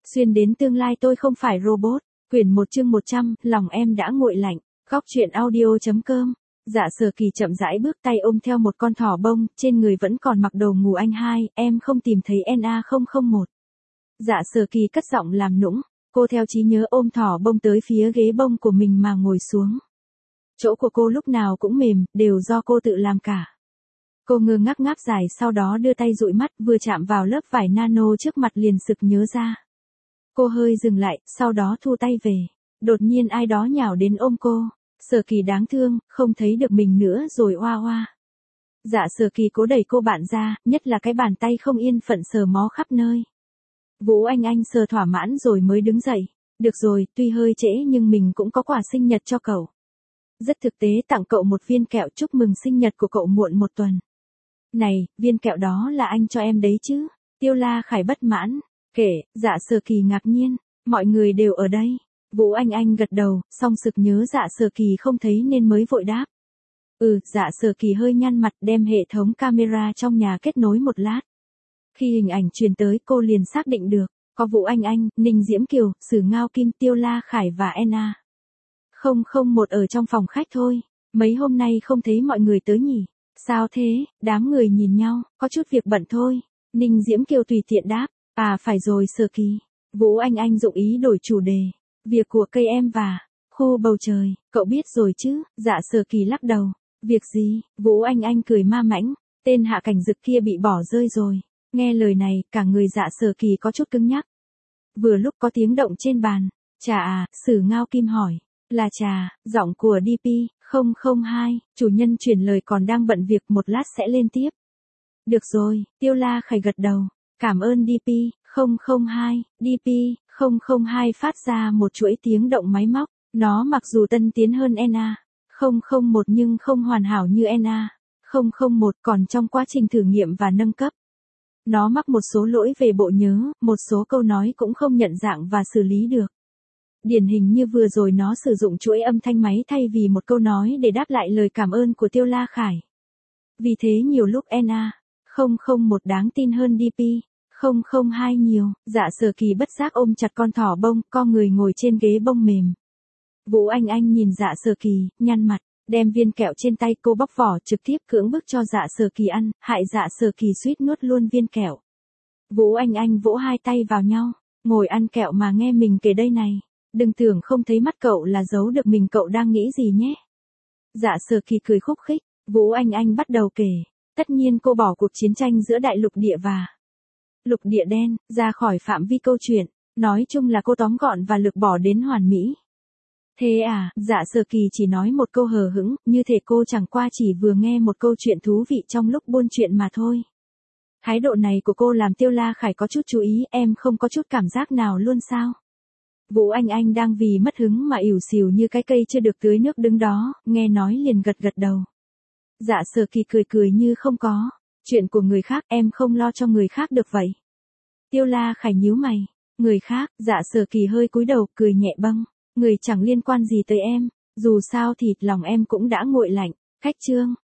Xuyên đến tương lai tôi không phải robot. Quyển 1 chương 100, lòng em đã nguội lạnh. Góc truyện audio.com. Dạ Sở Kỳ chậm rãi bước tay ôm theo một con thỏ bông, trên người vẫn còn mặc đồ ngủ anh hai, em không tìm thấy NA001. Dạ Sở Kỳ cất giọng làm nũng, cô theo trí nhớ ôm thỏ bông tới phía ghế bông của mình mà ngồi xuống. Chỗ của cô lúc nào cũng mềm, đều do cô tự làm cả. Cô ngơ ngác ngáp dài sau đó đưa tay dụi mắt vừa chạm vào lớp vải nano trước mặt liền sực nhớ ra. Cô hơi dừng lại, sau đó thu tay về. Đột nhiên ai đó nhào đến ôm cô. Sở Kỳ đáng thương, không thấy được mình nữa rồi oa oa. Dạ Sở Kỳ cố đẩy cô bạn ra, nhất là cái bàn tay không yên phận sờ mó khắp nơi. Vũ Anh sờ thỏa mãn rồi mới đứng dậy. Được rồi, tuy hơi trễ nhưng mình cũng có quà sinh nhật cho cậu. Rất thực tế tặng cậu một viên kẹo chúc mừng sinh nhật của cậu muộn một tuần. Này, viên kẹo đó là anh cho em đấy chứ? Tiêu La Khải bất mãn. Kể, Dạ Sở Kỳ ngạc nhiên, mọi người đều ở đây. Vũ Anh gật đầu, song sực nhớ Dạ Sở Kỳ không thấy nên mới vội đáp. Dạ Sở Kỳ hơi nhăn mặt đem hệ thống camera trong nhà kết nối một lát. Khi hình ảnh truyền tới cô liền xác định được, có Vũ Anh, Ninh Diễm Kiều, Sử Ngao Kim, Tiêu La Khải và NA001 ở trong phòng khách thôi. Mấy hôm nay không thấy mọi người tới nhỉ? Sao thế? Đám người nhìn nhau, có chút việc bận thôi. Ninh Diễm Kiều tùy tiện đáp. À phải rồi Sở Kỳ. Vũ Anh dụng ý đổi chủ đề. Việc của cây em và khu bầu trời, cậu biết rồi chứ? Dạ Sở Kỳ lắc đầu. Việc gì? Vũ Anh cười ma mãnh. Tên Hạ Cảnh Dực kia bị bỏ rơi rồi. Nghe lời này, cả người Dạ Sở Kỳ có chút cứng nhắc. Vừa lúc có tiếng động trên bàn. Trà à? Sử Ngao Kim hỏi. Là trà, giọng của DP002, chủ nhân chuyển lời còn đang bận việc một lát sẽ lên tiếp. Được rồi, Tiêu La Khải gật đầu. Cảm ơn DP002, DP002 phát ra một chuỗi tiếng động máy móc. Nó mặc dù tân tiến hơn NA001 nhưng không hoàn hảo như NA001 còn trong quá trình thử nghiệm và nâng cấp. Nó mắc một số lỗi về bộ nhớ, một số câu nói cũng không nhận dạng và xử lý được. Điển hình như vừa rồi nó sử dụng chuỗi âm thanh máy thay vì một câu nói để đáp lại lời cảm ơn của Tiêu La Khải. Vì thế nhiều lúc NA001 đáng tin hơn DP002 nhiều. Dạ Sở Kỳ bất giác ôm chặt con thỏ bông, co người ngồi trên ghế bông mềm. Vũ Anh nhìn Dạ Sở Kỳ, nhăn mặt, đem viên kẹo trên tay cô bóc vỏ trực tiếp cưỡng bức cho Dạ Sở Kỳ ăn, hại Dạ Sở Kỳ suýt nuốt luôn viên kẹo. Vũ Anh vỗ hai tay vào nhau, ngồi ăn kẹo mà nghe mình kể đây này. Đừng tưởng không thấy mắt cậu là giấu được mình cậu đang nghĩ gì nhé. Dạ Sở Kỳ cười khúc khích, Vũ Anh bắt đầu kể. Tất nhiên cô bỏ cuộc chiến tranh giữa đại lục địa và lục địa đen ra khỏi phạm vi câu chuyện, nói chung là cô tóm gọn và lược bỏ đến hoàn mỹ. Thế à? Dạ Sở Kỳ chỉ nói một câu hờ hững, như thể cô chẳng qua chỉ vừa nghe một câu chuyện thú vị trong lúc buôn chuyện mà thôi. Thái độ này của cô làm Tiêu La Khải có chút chú ý, em không có chút cảm giác nào luôn sao? Vũ Anh đang vì mất hứng mà ỉu xìu như cái cây chưa được tưới nước đứng đó, nghe nói liền gật đầu. Dạ Sở Kỳ cười như không có. Chuyện của người khác em không lo cho người khác được vậy. Tiêu La Khải nhíu mày. Người khác? Dạ Sở Kỳ hơi cúi đầu cười nhẹ bâng. Người chẳng liên quan gì tới em. Dù sao thì lòng em cũng đã nguội lạnh. Khách trương.